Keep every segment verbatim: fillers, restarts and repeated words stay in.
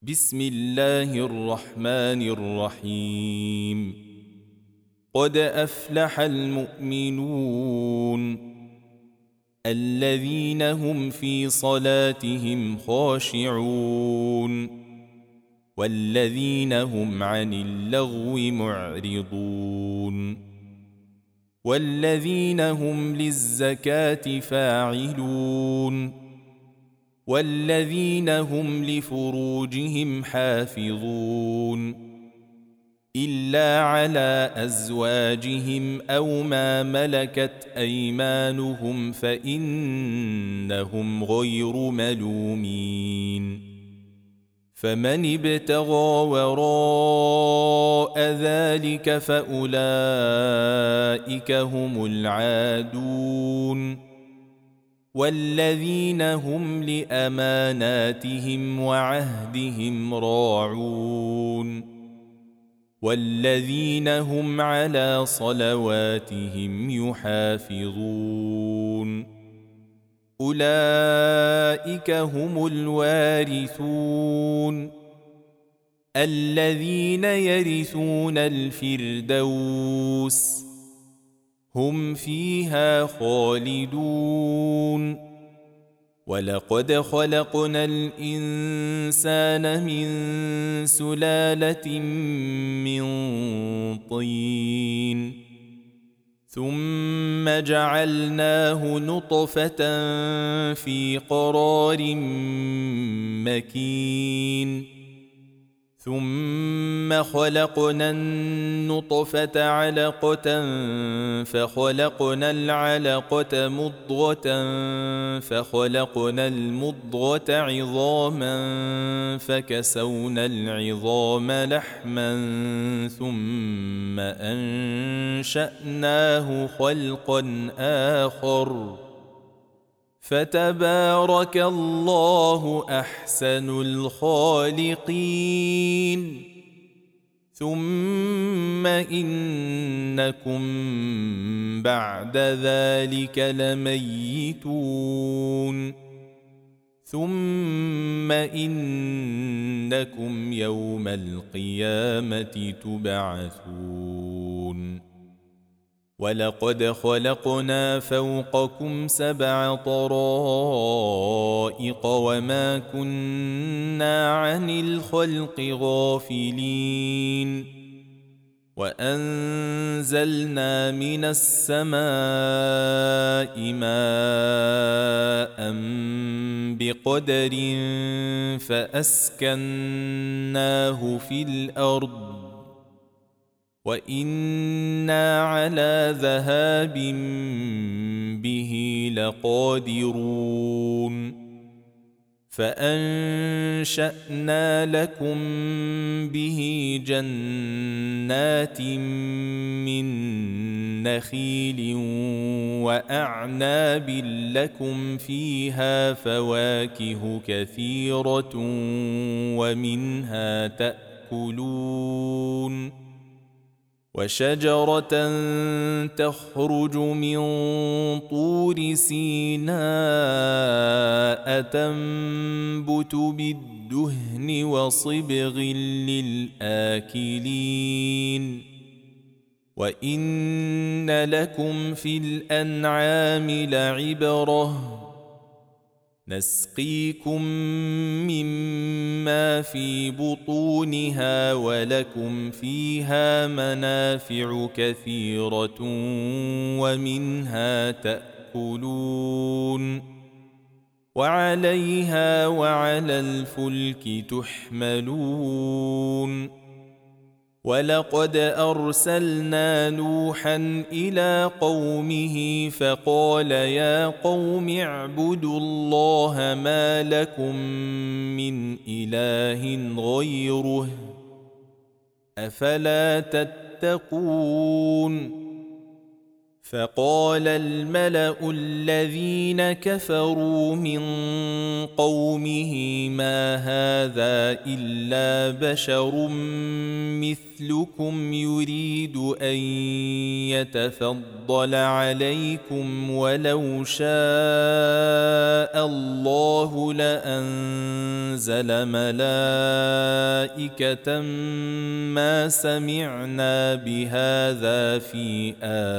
بسم الله الرحمن الرحيم. قد أفلح المؤمنون الذين هم في صلاتهم خاشعون والذين هم عن اللغو معرضون والذين هم للزكاة فاعلون والذين هم لفروجهم حافظون إلا على أزواجهم أو ما ملكت أيمانهم فإنهم غير ملومين. فمن ابتغى وراء ذلك فأولئك هم العادون والذين هم لأماناتهم وعهدهم راعون والذين هم على صلواتهم يحافظون. أولئك هم الوارثون الذين يرثون الفردوس هم فيها خالدون. ولقد خلقنا الإنسان من سلالة من طين ثم جعلناه نطفة في قرار مكين ثم خلقنا النطفة علقة فخلقنا العلقة مضغة فخلقنا المضغة عظاما فكسونا العظام لحما ثم أنشأناه خلقا آخر فتبارك الله أحسن الخالقين. ثم إنكم بعد ذلك لميتون ثم إنكم يوم القيامة تبعثون. ولقد خلقنا فوقكم سبع طرائق وما كنا عن الخلق غافلين. وأنزلنا من السماء ماء بقدر فأسكناه في الأرض وإنا على ذهاب به لقادرون. فأنشأنا لكم به جنات من نخيل وأعناب لكم فيها فواكه كثيرة ومنها تأكلون. وشجرة تخرج من طور سيناء تنبت بالدهن وصبغ للآكلين. وإن لكم في الأنعام لعبرة نسقيكم مما في بطونها ولكم فيها منافع كثيرة ومنها تأكلون وعليها وعلى الفلك تحملون. ولقد أرسلنا نوحا إلى قومه فقال يا قوم اعبدوا الله ما لكم من إله غيره أفلا تتقون. فقال الملأ الذين كفروا من قومه ما هذا إلا بشر مثلكم يريد أن يتفضل عليكم ولو شاء الله لأنزل ملائكة ما سمعنا بهذا في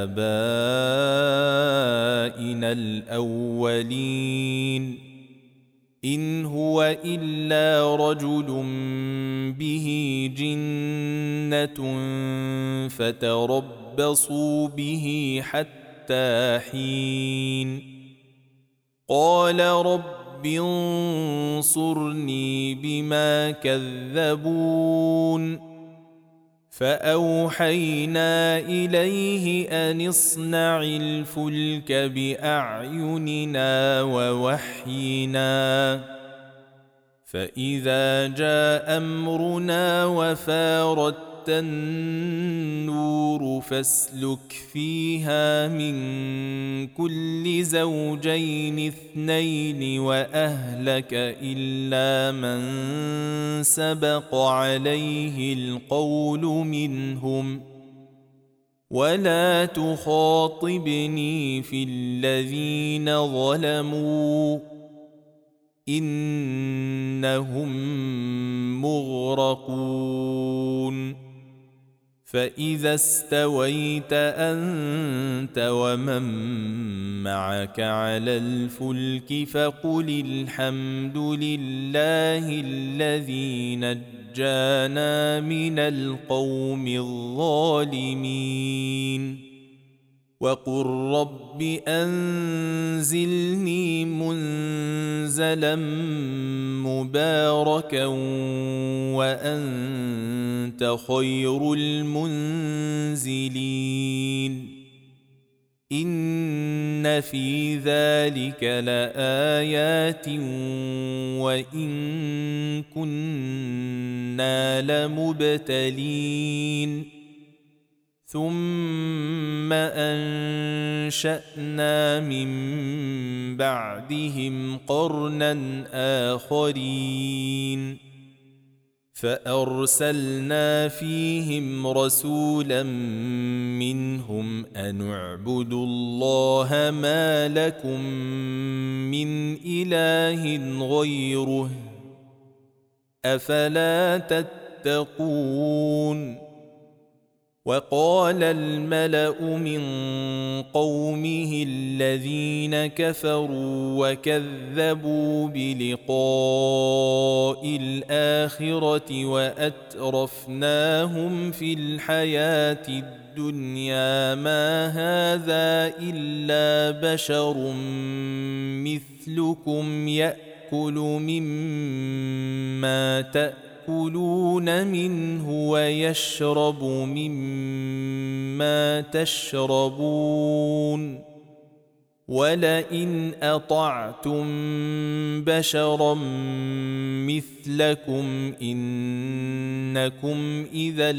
آبائنا الأولين إن هو إلا رجل به جنة فتربصوا به حتى حين قال رب انصرني بما كذبون فأوحينا إليه أن اصنع الفلك بأعيننا ووحينا فإذا جاء أمرنا وفاردت النور فاسلك فيها من كل زوجين اثنين وأهلك إلا من سبق عليه القول منهم ولا تخاطبني في الذين ظلموا إنهم مغرقون فإذا استويت أنت ومن معك على الفلك فقل الحمد لله الذي نجانا من القوم الظالمين وقل رب أنزلني منزلا مباركا وأنت خير المنزلين إن في ذلك لآيات وإن كنا لمبتلين ثم أنشأنا من بعدهم قرنا آخرين فأرسلنا فيهم رسولا منهم أن اعبدوا الله ما لكم من إله غيره أفلا تتقون وقال الملأ من قومه الذين كفروا وكذبوا بلقاء الآخرة وأترفناهم في الحياة الدنيا ما هذا إلا بشر مثلكم يأكل مما تأكلون يأكلون منه ويشرب مما تشربون ولئن أطعتم بشرا مثلكم إنكم إذا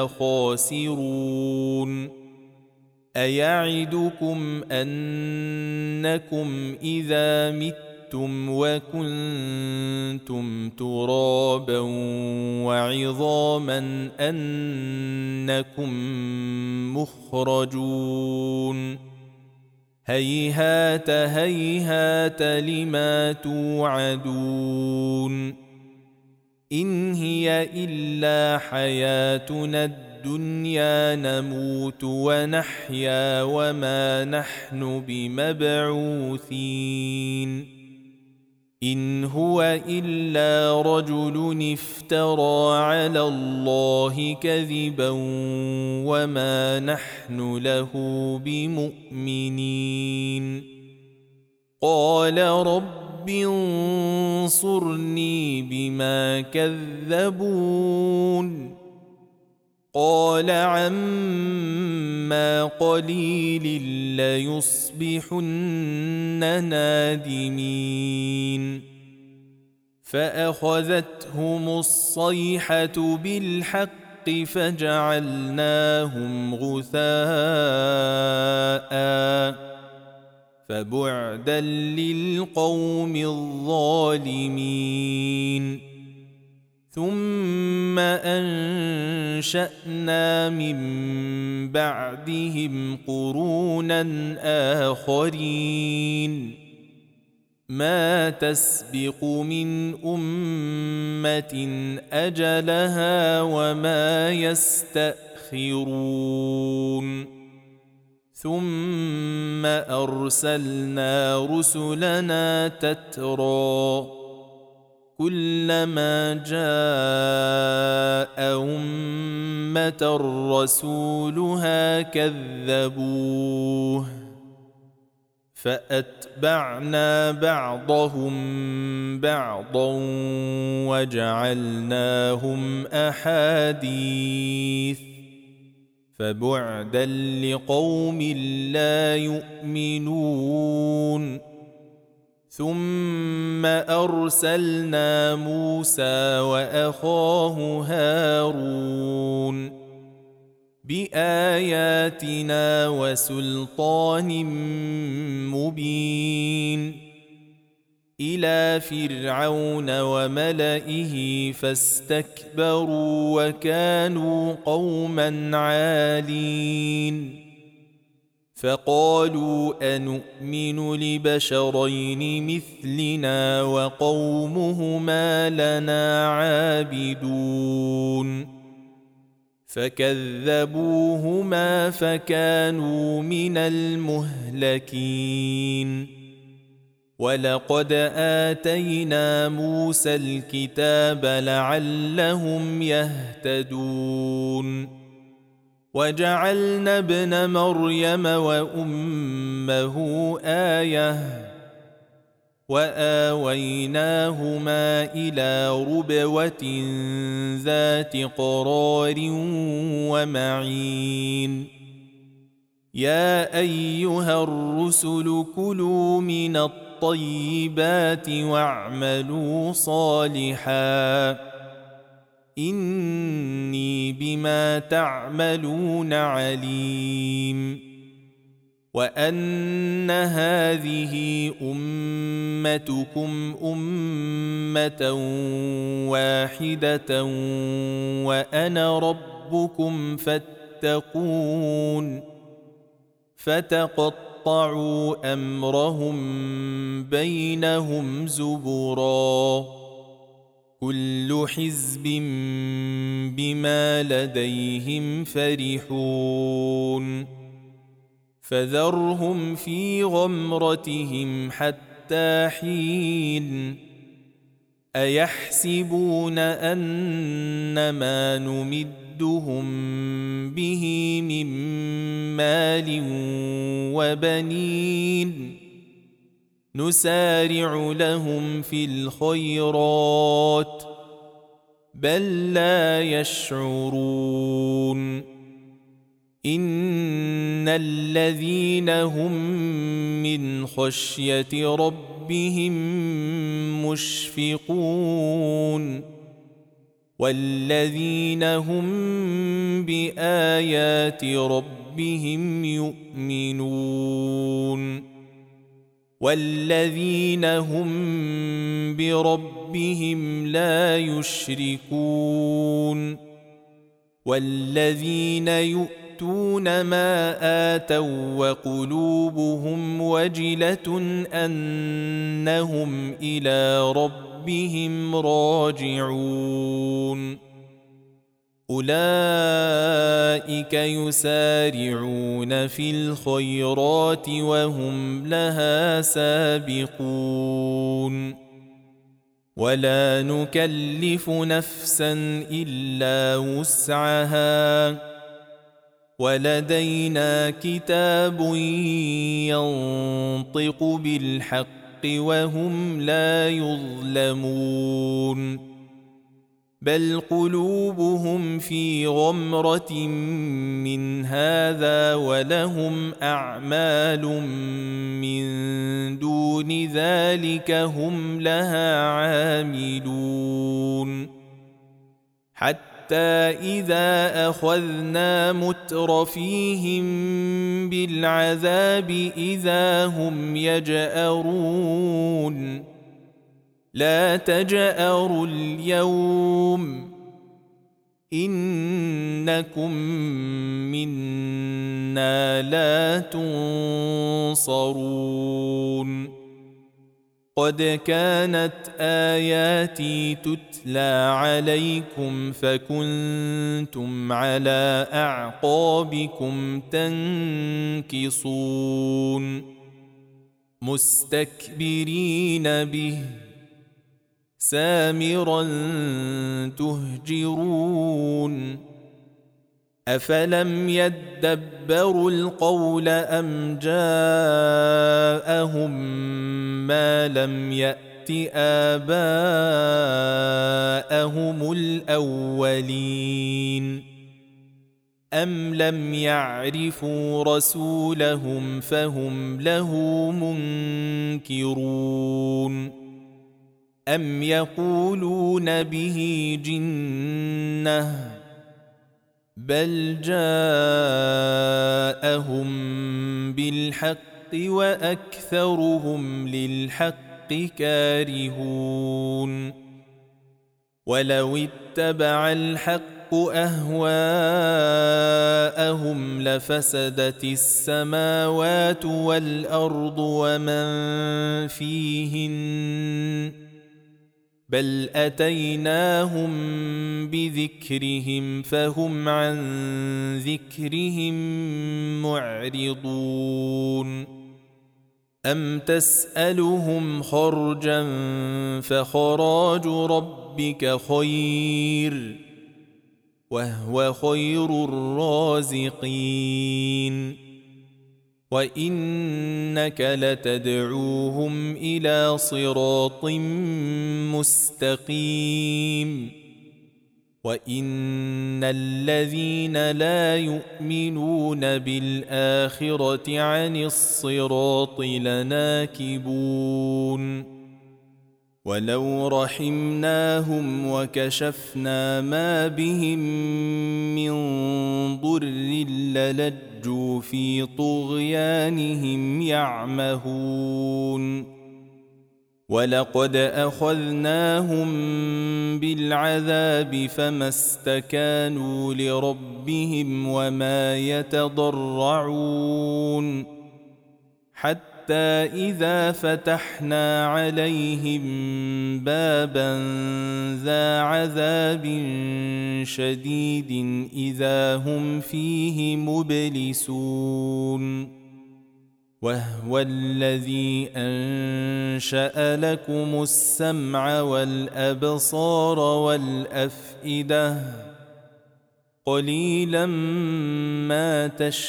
لخاسرون أيعدكم أنكم إذا متم وكنتم ترابا وعظاما أنكم مخرجون هيهات هيهات لما توعدون إن هي إلا حياتنا الدنيا نموت ونحيا وما نحن بمبعوثين إن هو إلا رجل افترى على الله كذبا وما نحن له بمؤمنين قال رب انصرني بما كذبون قال عما قليل ليصبحن نادمين فأخذتهم الصيحة بالحق فجعلناهم غثاء فبعدا للقوم الظالمين ثم أنشأنا من بعدهم قرونا آخرين ما تسبق من أمة أجلها وما يستأخرون ثم أرسلنا رسلنا تترى كلما جاء أمة رسولها كذبوه فأتبعنا بعضهم بعضا وجعلناهم أحاديث فبعدا لقوم لا يؤمنون ثم أرسلنا موسى وأخاه هارون بآياتنا وسلطان مبين إلى فرعون وملئه فاستكبروا وكانوا قوما عالين فقالوا أنؤمن لبشرين مثلنا وقومهما لنا عابدون فكذبوهما فكانوا من المهلكين ولقد آتينا موسى الكتاب لعلهم يهتدون وجعلنا ابن مريم وأمه آية وآويناهما إلى ربوة ذات قرار ومعين يا أيها الرسل كلوا من الطيبات واعملوا صالحا إني بما تعملون عليم وأن هذه أمتكم أمة واحدة وأنا ربكم فاتقون فتقطعوا أمرهم بينهم زبرا كل حزب بما لديهم فرحون فذرهم في غمرتهم حتى حين أيحسبون أنما نمدهم به من مال وبنين نسارع لهم في الخيرات بل لا يشعرون إن الذين هم من خشية ربهم مشفقون والذين هم بآيات ربهم يؤمنون والذين هم بربهم لا يشركون والذين يؤتون ما آتوا وقلوبهم وجلة أنهم إلى ربهم راجعون أولئك يسارعون في الخيرات وهم لها سابقون ولا نكلف نفسا إلا وسعها ولدينا كتاب ينطق بالحق وهم لا يظلمون بل قلوبهم في غمرة من هذا ولهم أعمال من دون ذلك هم لها عاملون حتى إذا أخذنا مترفيهم بالعذاب إذا هم يجأرون لا تجأروا اليوم إنكم منا لا تنصرون قد كانت آياتي تتلى عليكم فكنتم على أعقابكم تنكصون مستكبرين به سامرا تهجرون أفلم يدبروا القول أم جاءهم ما لم يأت آباءهم الأولين أم لم يعرفوا رسولهم فهم له منكرون أم يقولون به جنة بل جاءهم بالحق وأكثرهم للحق كارهون ولو اتبع الحق أهواءهم لفسدت السماوات والأرض ومن فيهن بل أتيناهم بذكرهم فهم عن ذكرهم معرضون أم تسألهم خرجا فخراج ربك خير وهو خير الرازقين وإنك لتدعوهم إلى صراط مستقيم وإن الذين لا يؤمنون بالآخرة عن الصراط لناكبون ولو رحمناهم وكشفنا ما بهم من ضر للجوا في طغيانهم يعمهون ولقد أخذناهم بالعذاب فما استكانوا لربهم وما يتضرعون حتى إذا فتحنا عليهم بابا ذا عذاب شديد إذا هم فيه مبلسون وهو الذي أنشأ لكم السمع والأبصار والأفئدة قليلا ما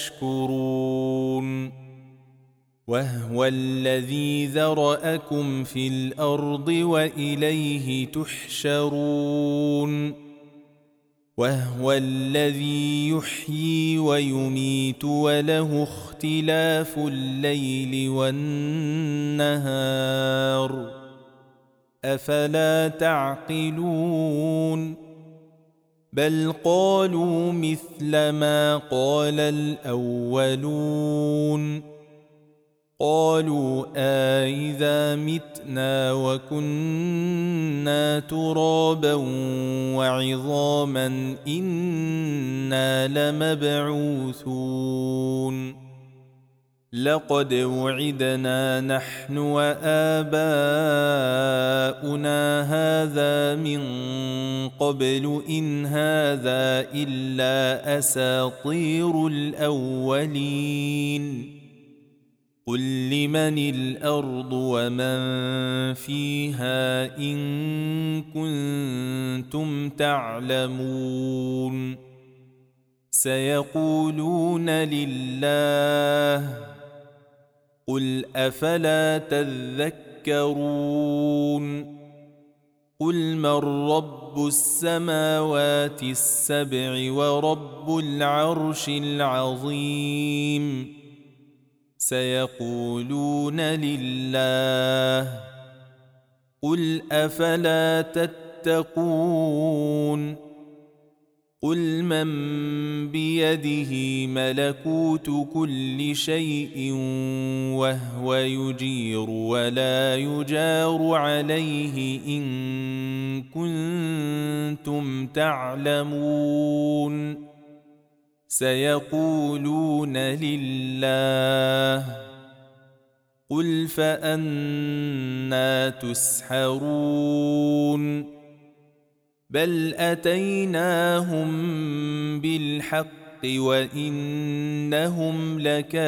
تشكرون وهو الذي ذرأكم في الأرض وإليه تحشرون وهو الذي يحيي ويميت وله اختلاف الليل والنهار أفلا تعقلون بل قالوا مثل ما قال الأولون قالوا أإذا متنا وكنا ترابا وعظاما إنا لمبعوثون لقد وعدنا نحن وآباؤنا هذا من قبل إن هذا إلا أساطير الأولين قل لمن الأرض ومن فيها إن كنتم تعلمون سيقولون لله قل أفلا تذكرون قل من رب السماوات السبع ورب العرش العظيم سيقولون لله قل أفلا تتقون قل من بيده ملكوت كل شيء وهو يجير ولا يجار عليه إن كنتم تعلمون سيقولون لله قل فأنى تسحرون بل أتيناهم بالحق وإنهم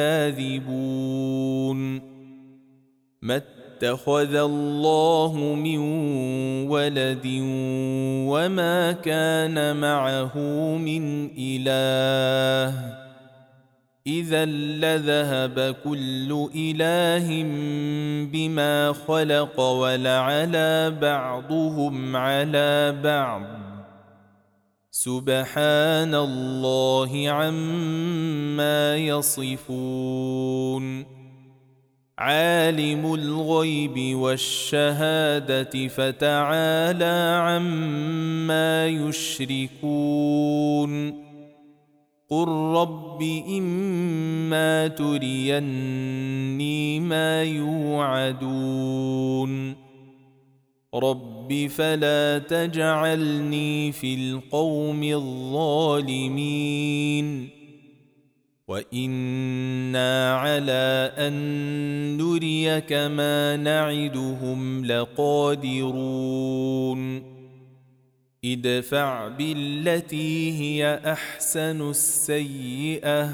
لكاذبون ما اتخذ الله من ولد وما كان معه من إله إذا لذهب كل إله بما خلق ولعلى بعضهم على بعض سبحان الله عما يصفون عالم الغيب والشهادة فتعالى عما يشركون قل رب إما تريني ما يوعدون رب فلا تجعلني في القوم الظالمين وإنا على أن نريك ما نعدهم لقادرون ادفع بالتي هي أحسن السيئة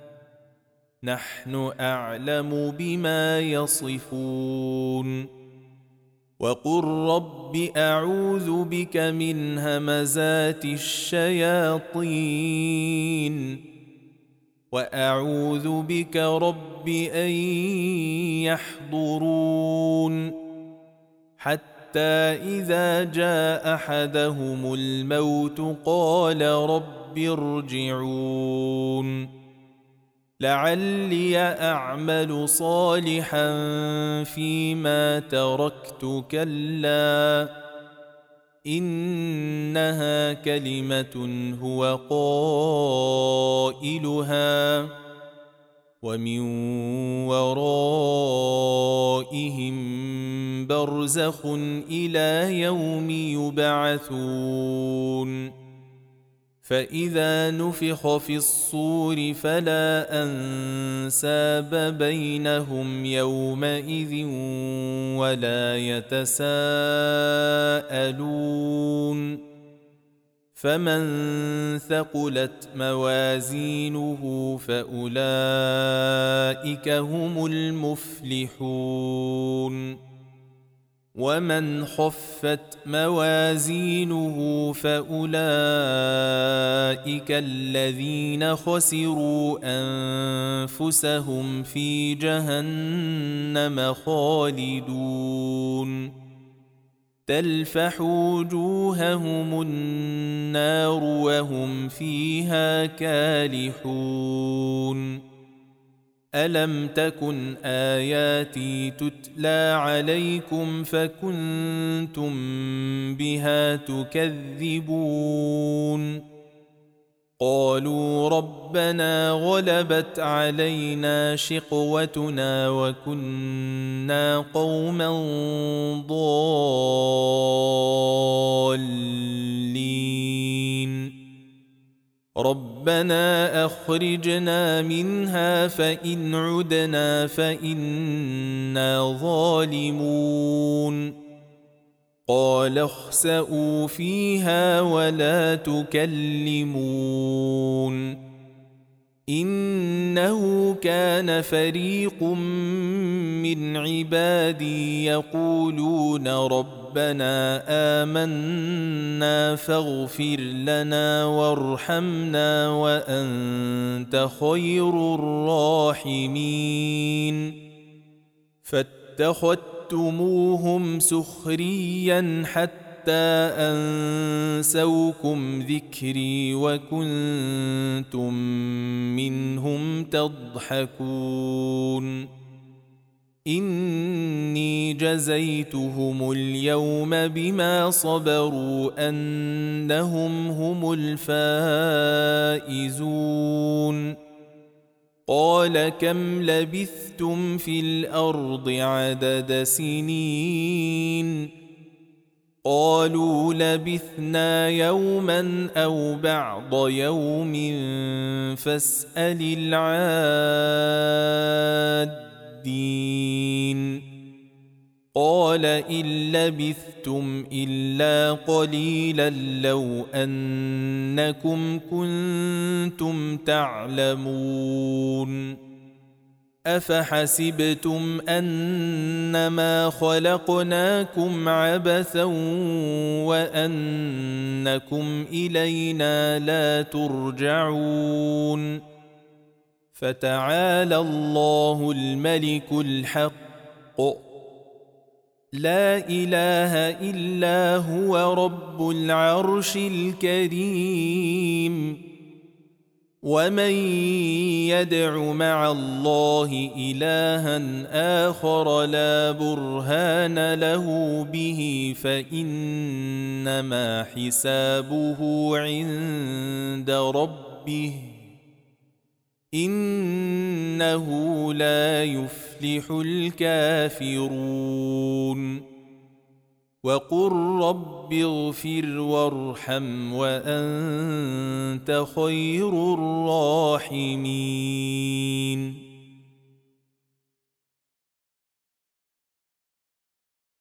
نحن أعلم بما يصفون وقل رب أعوذ بك من همزات الشياطين وأعوذ بك رب أن يحضرون حتى حتى إذا جاء أحدهم الموت قال رب ارجعون لعلي أعمل صالحا فيما تركت كلا إنها كلمة هو قائلها ومن ورائهم برزخ إلى يوم يبعثون فإذا نفخ في الصور فلا أنساب بينهم يومئذ ولا يتساءلون فمن ثقلت موازينه فأولئك هم المفلحون ومن خفت موازينه فأولئك الذين خسروا أنفسهم في جهنم خالدون تلفح وجوههم النار وهم فيها كالحون ألم تكن آياتي تتلى عليكم فكنتم بها تكذبون قالوا ربنا غلبت علينا شقوتنا وكنا قوما ضالين ربنا أخرجنا منها فإن عدنا فإنا ظالمون قال اخسئوا فيها ولا تكلمون إنه كان فريق من عبادي يقولون ربنا آمنا فاغفر لنا وارحمنا وأنت خير الراحمين فاتخذتموهم سخريا حتى أنسوكم ذكري وكنتم منهم تضحكون إني جزيتهم اليوم بما صبروا أنهم هم الفائزون قال كم لبثتم في الأرض عدد سنين قالوا لبثنا يوما أو بعض يوم فاسأل العادين قال إن لبثتم إلا قليلا لو أنكم كنتم تعلمون أفحسبتم أنما خلقناكم عبثا وأنكم إلينا لا ترجعون فتعالى الله الملك الحق لا إله إلا هو رب العرش الكريم ومن يدع مع الله إلها آخر لا برهان له به فإنما حسابه عند ربه إنه لا يفلح الكافرون وقل رب اغفر وارحم وأنت خير الراحمين